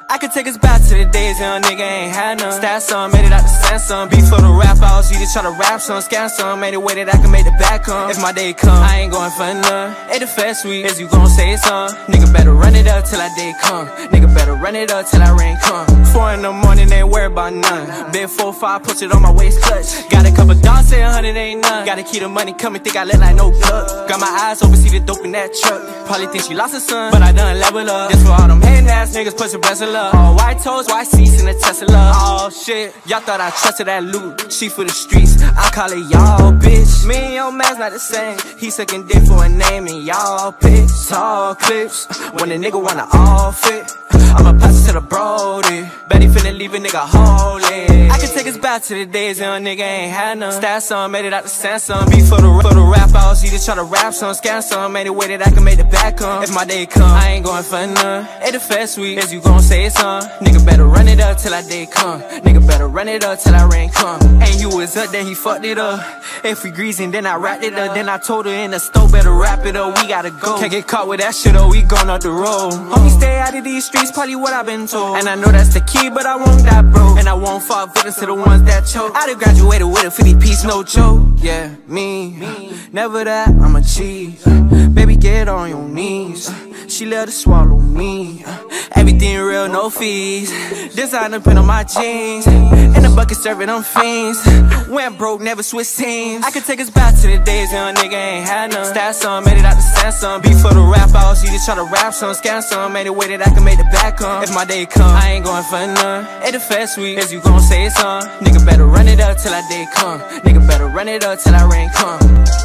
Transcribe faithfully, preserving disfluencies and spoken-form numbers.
I could take us back to the days young nigga ain't had none. Stat some, made it out the Samsung. Beef for the rap house, you just try to rap some, scam some. Made a way that I can make the back come. If my day come, I ain't going for none. Ain't the fast sweet, is you gon' say some. Nigga better run it up till I day come. Nigga better run it up till I rain come. Four in the morning, ain't worried about none. Big four five, push it on my waist clutch. Got a couple dollars, say a hundred ain't none. Gotta keep the money coming, think I look like no plug. Got my eyes open, see the dope in that truck. Probably think she lost her son, but I done level up. This for all them hating ass niggas, push the best of love. All white toes, white seats in the Tesla. Oh shit, y'all thought I trusted that loot. She for the streets, I call it y'all bitch. Me and your man's not the same. He sucking dick for a name and y'all pics. Tall clips, when a nigga wanna all fit. I'ma pass it to the brody. Bet he finna leave a nigga holy. I can take us back to the days young nigga ain't had none. Stat some, made it out the Samsung. Beef for the, for the rap house, you just try to rap some, scam some. Made a way that I can make the back come. If my day come, I ain't going for none. Ain't the fast sweet, is you gon' say some. Nigga better run it up till I day come. Nigga better run it up till I rain come. Ain't you was up, then he fucked it up. If we greasing, then I wrapped it up. Then I told her in the store, better wrap it up, we gotta go. Can't get caught with that shit, oh, we gone off the road. Homie, stay out of these streets, probably what I've been told. And I know that's the key, but I won't die broke. And I won't fall victim to the ones that choke. I done graduated with a fifty piece, no choke. Yeah, me, me. Never that, I'm a cheese. Baby, get on your knees. She love to swallow me. Everything real, no fees. Designer print on my jeans. In the bucket serving them fiends. Went broke, never switch teams. I could take us back to the days young nigga ain't had none. Stat some, made it out the Samsung. Beef for the rap house, you just try to rap some, scam some. Made a way that I can make the back come. If my day come, I ain't going for none. Ain't the fast sweet, is you gon' say some. Nigga better run it up till I day come. Nigga better run it up till I rain come.